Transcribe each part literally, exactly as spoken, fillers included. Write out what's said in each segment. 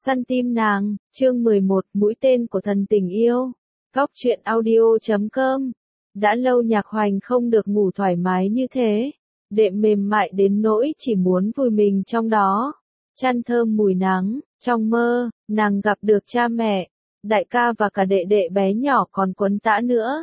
Săn tim nàng, chương mười một, mũi tên của thần tình yêu. Góc truyện audio chấm com. Đã lâu Nhạc Hoành không được ngủ thoải mái như thế. Đệm mềm mại đến nỗi chỉ muốn vùi mình trong đó. Chăn thơm mùi nắng, trong mơ, nàng gặp được cha mẹ, đại ca và cả đệ đệ bé nhỏ còn quấn tã nữa.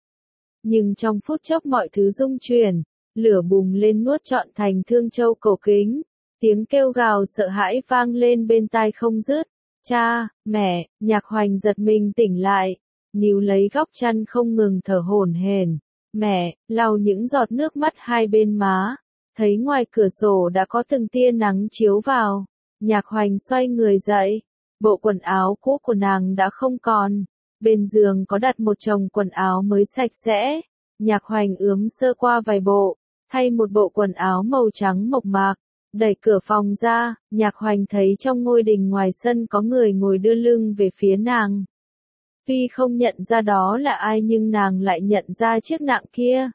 Nhưng trong phút chốc mọi thứ rung chuyển, lửa bùng lên nuốt trọn thành Thương Châu cổ kính. Tiếng kêu gào sợ hãi vang lên bên tai không dứt. Cha, mẹ, Nhạc Hoành giật mình tỉnh lại, níu lấy góc chăn không ngừng thở hổn hển. Mẹ, lau những giọt nước mắt hai bên má. Thấy ngoài cửa sổ đã có từng tia nắng chiếu vào. Nhạc Hoành xoay người dậy. Bộ quần áo cũ của nàng đã không còn. Bên giường có đặt một chồng quần áo mới sạch sẽ. Nhạc Hoành ướm sơ qua vài bộ, thay một bộ quần áo màu trắng mộc mạc. Đẩy cửa phòng ra, Nhạc Hoành thấy trong ngôi đình ngoài sân có người ngồi đưa lưng về phía nàng. Tuy không nhận ra đó là ai nhưng nàng lại nhận ra chiếc nạng kia.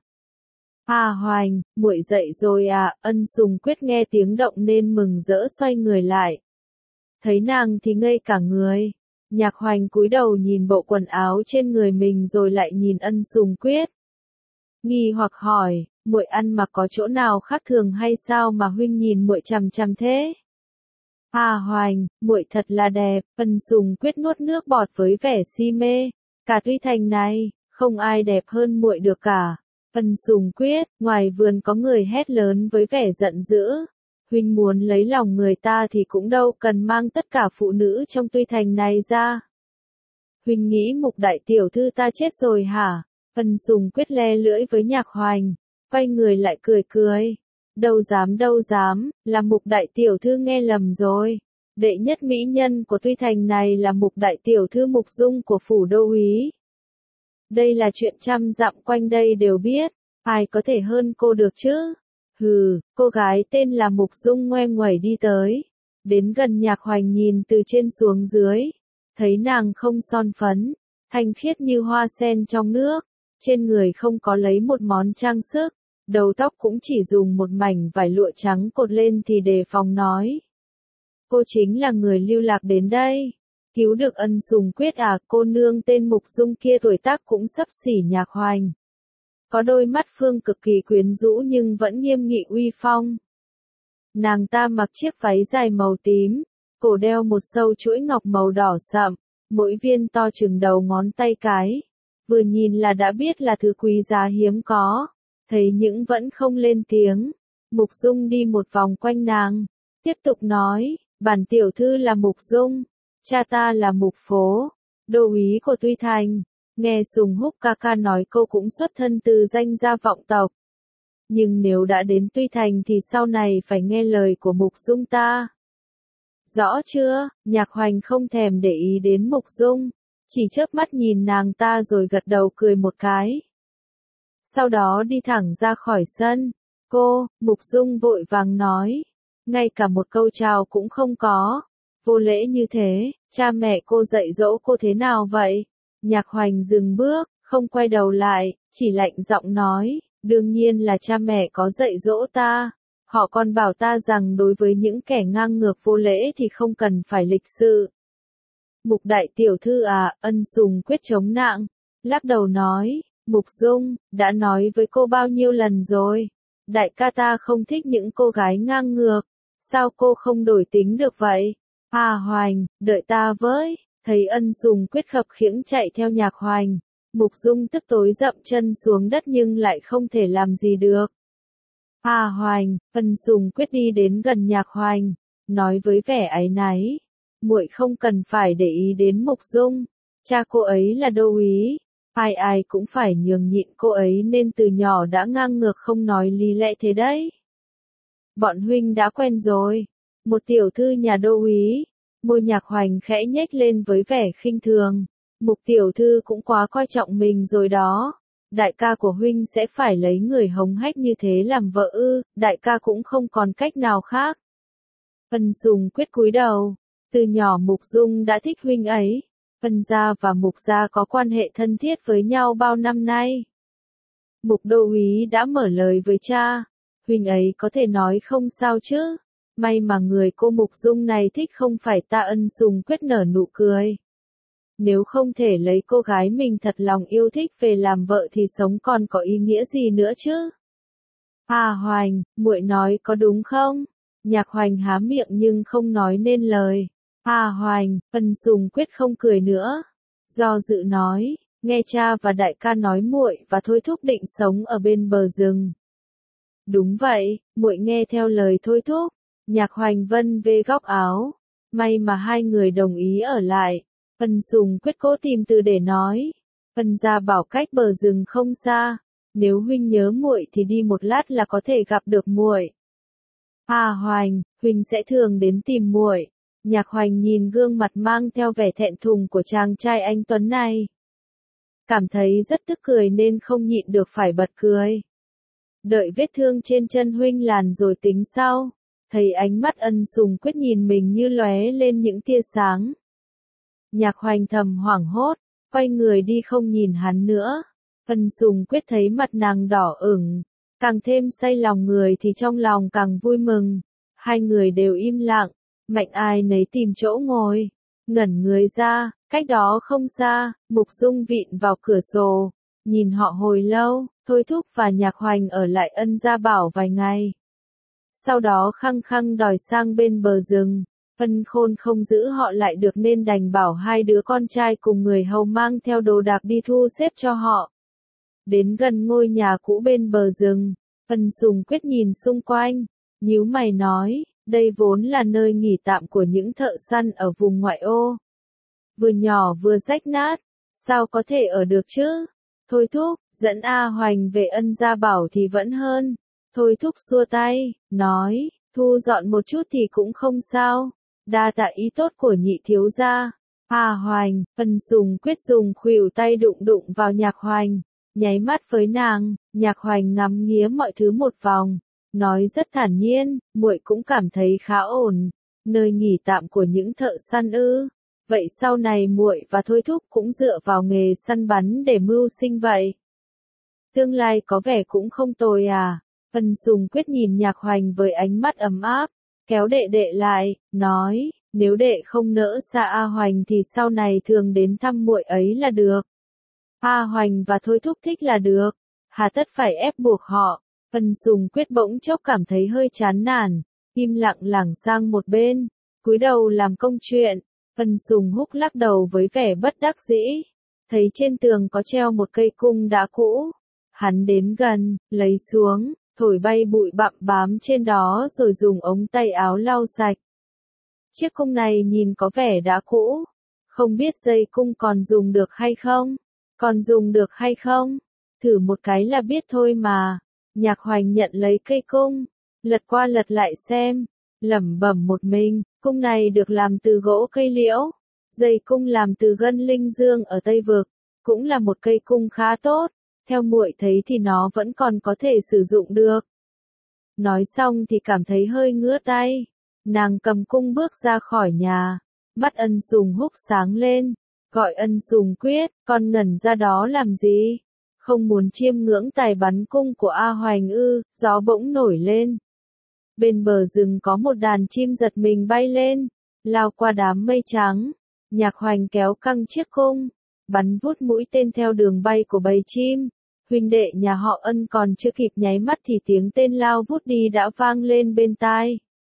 À Hoành, muội dậy rồi à, Ân Sùng Quyết nghe tiếng động nên mừng rỡ xoay người lại. Thấy nàng thì ngây cả người. Nhạc Hoành cúi đầu nhìn bộ quần áo trên người mình rồi lại nhìn Ân Sùng Quyết. Nghi hoặc hỏi, muội ăn mặc có chỗ nào khác thường hay sao mà huynh nhìn muội chằm chằm thế? À Hoành, muội thật là đẹp. Ân Sùng Quyết nuốt nước bọt với vẻ si mê. Cả Tuy Thành này, không ai đẹp hơn muội được cả. Ân Sùng Quyết, ngoài vườn có người hét lớn với vẻ giận dữ. Huynh muốn lấy lòng người ta thì cũng đâu cần mang tất cả phụ nữ trong Tuy Thành này ra. Huynh nghĩ Mục đại tiểu thư ta chết rồi hả? Ân Sùng Quyết le lưỡi với Nhạc Hoành, quay người lại cười cười. Đâu dám đâu dám, là Mục đại tiểu thư nghe lầm rồi. Đệ nhất mỹ nhân của Tuy Thành này là Mục đại tiểu thư Mục Dung của phủ đô úy. Đây là chuyện trăm dặm quanh đây đều biết, ai có thể hơn cô được chứ? Hừ, cô gái tên là Mục Dung ngoe nguẩy đi tới. Đến gần Nhạc Hoành nhìn từ trên xuống dưới. Thấy nàng không son phấn, thanh khiết như hoa sen trong nước. Trên người không có lấy một món trang sức, đầu tóc cũng chỉ dùng một mảnh vải lụa trắng cột lên thì đề phòng nói. Cô chính là người lưu lạc đến đây. Cứu được Ân Sùng Quyết à? Cô nương tên Mục Dung kia tuổi tác cũng xấp xỉ Nhạc Hoành. Có đôi mắt phương cực kỳ quyến rũ nhưng vẫn nghiêm nghị uy phong. Nàng ta mặc chiếc váy dài màu tím, cổ đeo một sâu chuỗi ngọc màu đỏ sậm, mỗi viên to chừng đầu ngón tay cái. Vừa nhìn là đã biết là thứ quý giá hiếm có. Thấy những vẫn không lên tiếng. Mục Dung đi một vòng quanh nàng. Tiếp tục nói, bản tiểu thư là Mục Dung. Cha ta là Mục Phố, đô úy của Tuy Thành. Nghe Sùng Húc ca ca nói cô cũng xuất thân từ danh gia vọng tộc. Nhưng nếu đã đến Tuy Thành thì sau này phải nghe lời của Mục Dung ta. Rõ chưa? Nhạc Hoành không thèm để ý đến Mục Dung. Chỉ chớp mắt nhìn nàng ta rồi gật đầu cười một cái. Sau đó đi thẳng ra khỏi sân. Cô, Mục Dung vội vàng nói. Ngay cả một câu chào cũng không có. Vô lễ như thế, cha mẹ cô dạy dỗ cô thế nào vậy? Nhạc Hoành dừng bước, không quay đầu lại, chỉ lạnh giọng nói. Đương nhiên là cha mẹ có dạy dỗ ta. Họ còn bảo ta rằng đối với những kẻ ngang ngược vô lễ thì không cần phải lịch sự. Mục đại tiểu thư à? Ân Sùng Quyết chống nạng, lắc đầu nói, Mục Dung, đã nói với cô bao nhiêu lần rồi, đại ca ta không thích những cô gái ngang ngược, sao cô không đổi tính được vậy? À Hoành, đợi ta với. Thấy Ân Sùng Quyết khập khiễng chạy theo Nhạc Hoành, Mục Dung tức tối dậm chân xuống đất nhưng lại không thể làm gì được. À Hoành, Ân Sùng Quyết đi đến gần Nhạc Hoành, nói với vẻ áy náy. Muội không cần phải để ý đến Mục Dung, cha cô ấy là đô úy, ai ai cũng phải nhường nhịn cô ấy nên từ nhỏ đã ngang ngược không nói lý lẽ thế đấy. Bọn huynh đã quen rồi, một tiểu thư nhà đô úy, môi Nhạc Hoành khẽ nhếch lên với vẻ khinh thường. Mục tiểu thư cũng quá coi trọng mình rồi đó, đại ca của huynh sẽ phải lấy người hống hách như thế làm vợ ư? Đại ca cũng không còn cách nào khác. Ân Sùng Quyết cúi đầu. Từ nhỏ Mục Dung đã thích huynh ấy. Ân gia và Mục gia có quan hệ thân thiết với nhau bao năm nay. Mục đô úy đã mở lời với cha. Huynh ấy có thể nói không sao chứ? May mà người cô Mục Dung này thích không phải ta. Ân Sùng Quyết nở nụ cười. Nếu không thể lấy cô gái mình thật lòng yêu thích về làm vợ thì sống còn có ý nghĩa gì nữa chứ? Hà Hoành, muội nói có đúng không? Nhạc Hoành há miệng nhưng không nói nên lời. Hà Hoành, Ân Sùng Quyết không cười nữa. Do dự nói, nghe cha và đại ca nói muội và Thôi Thúc định sống ở bên bờ rừng. Đúng vậy, muội nghe theo lời Thôi Thúc. Nhạc Hoành vân vê góc áo. May mà hai người đồng ý ở lại. Ân Sùng Quyết cố tìm từ để nói. Ân gia bảo cách bờ rừng không xa. Nếu huynh nhớ muội thì đi một lát là có thể gặp được muội. Hà Hoành, huynh sẽ thường đến tìm muội. Nhạc Hoành nhìn gương mặt mang theo vẻ thẹn thùng của chàng trai anh tuấn này. Cảm thấy rất tức cười nên không nhịn được phải bật cười. Đợi vết thương trên chân huynh làn rồi tính sau. Thấy ánh mắt Ân Sùng Quyết nhìn mình như lóe lên những tia sáng. Nhạc Hoành thầm hoảng hốt, quay người đi không nhìn hắn nữa. Ân Sùng Quyết thấy mặt nàng đỏ ửng, càng thêm say lòng người thì trong lòng càng vui mừng. Hai người đều im lặng, mạnh ai nấy tìm chỗ ngồi, ngẩn người ra, cách đó không xa, Mục Dung vịn vào cửa sổ, nhìn họ hồi lâu. Thôi Thúc và Nhạc Hoành ở lại Ân gia bảo vài ngày. Sau đó khăng khăng đòi sang bên bờ rừng. Ân Khôn không giữ họ lại được nên đành bảo hai đứa con trai cùng người hầu mang theo đồ đạc đi thu xếp cho họ. Đến gần ngôi nhà cũ bên bờ rừng, Ân Sùng Quyết nhìn xung quanh, nhíu mày nói, đây vốn là nơi nghỉ tạm của những thợ săn ở vùng ngoại ô. Vừa nhỏ vừa rách nát, sao có thể ở được chứ? Thôi Thúc, dẫn A Hoành về Ân gia bảo thì vẫn hơn. Thôi Thúc xua tay, nói, thu dọn một chút thì cũng không sao. Đa tạ ý tốt của nhị thiếu gia. Hà Hoành, Ân Sùng Quyết dùng khuỷu tay đụng đụng vào Nhạc Hoành, nháy mắt với nàng. Nhạc Hoành ngắm nghía mọi thứ một vòng, nói rất thản nhiên, muội cũng cảm thấy khá ổn. Nơi nghỉ tạm của những thợ săn ư? Vậy sau này muội và Thôi Thúc cũng dựa vào nghề săn bắn để mưu sinh vậy? Tương lai có vẻ cũng không tồi à? Ân Sùng Quyết nhìn Nhạc Hoành với ánh mắt ấm áp, kéo đệ đệ lại, nói, nếu đệ không nỡ xa A Hoành thì sau này thường đến thăm muội ấy là được. A Hoành và Thôi Thúc thích là được, hà tất phải ép buộc họ. Ân Sùng Quyết bỗng chốc cảm thấy hơi chán nản, im lặng lảng sang một bên, cúi đầu làm công chuyện. Ân Sùng Húc lắc đầu với vẻ bất đắc dĩ, thấy trên tường có treo một cây cung đã cũ. Hắn đến gần, lấy xuống, thổi bay bụi bặm bám trên đó rồi dùng ống tay áo lau sạch. Chiếc cung này nhìn có vẻ đã cũ, không biết dây cung còn dùng được hay không? Còn dùng được hay không? Thử một cái là biết thôi mà. Nhạc Hoành nhận lấy cây cung, lật qua lật lại xem, lẩm bẩm một mình, cung này được làm từ gỗ cây liễu, dây cung làm từ gân linh dương ở Tây Vực, cũng là một cây cung khá tốt, theo muội thấy thì nó vẫn còn có thể sử dụng được. Nói xong thì cảm thấy hơi ngứa tay, nàng cầm cung bước ra khỏi nhà, mắt Ân Sùng Húc sáng lên, gọi Ân Sùng Quyết, con ngẩn ra đó làm gì? Không muốn chiêm ngưỡng tài bắn cung của A Hoành ư? Gió bỗng nổi lên. Bên bờ rừng có một đàn chim giật mình bay lên, lao qua đám mây trắng. Nhạc Hoành kéo căng chiếc cung, bắn vút mũi tên theo đường bay của bầy chim. Huynh đệ nhà họ Ân còn chưa kịp nháy mắt thì tiếng tên lao vút đi đã vang lên bên tai.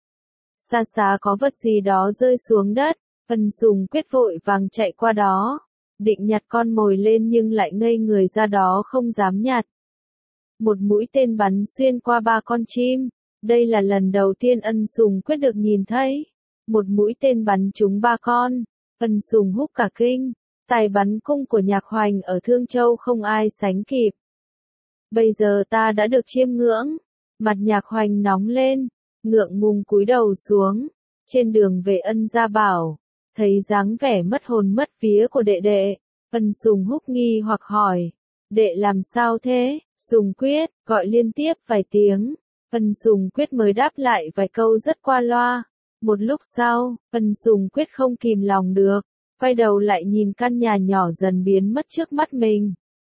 Xa xa có vật gì đó rơi xuống đất, Ân Sùng Quyết vội vàng chạy qua đó, định nhặt con mồi lên nhưng lại ngây người ra đó không dám nhặt. Một mũi tên bắn xuyên qua ba con chim, đây là lần đầu tiên Ân Sùng Quyết được nhìn thấy. Một mũi tên bắn trúng ba con, Ân Sùng Húc cả kinh, tài bắn cung của Nhạc Hoành ở Thương Châu không ai sánh kịp. Bây giờ ta đã được chiêm ngưỡng, mặt Nhạc Hoành nóng lên, ngượng ngùng cúi đầu xuống, trên đường về Ân gia bảo, thấy dáng vẻ mất hồn mất vía của đệ đệ, Ân Sùng Húc nghi hoặc hỏi, đệ làm sao thế? Sùng Quyết, gọi liên tiếp vài tiếng, Ân Sùng Quyết mới đáp lại vài câu rất qua loa. Một lúc sau, Ân Sùng Quyết không kìm lòng được, quay đầu lại nhìn căn nhà nhỏ dần biến mất trước mắt mình.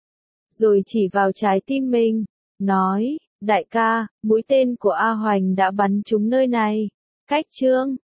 Rồi chỉ vào trái tim mình, nói, đại ca, mũi tên của A Hoành đã bắn trúng nơi này. Cách chương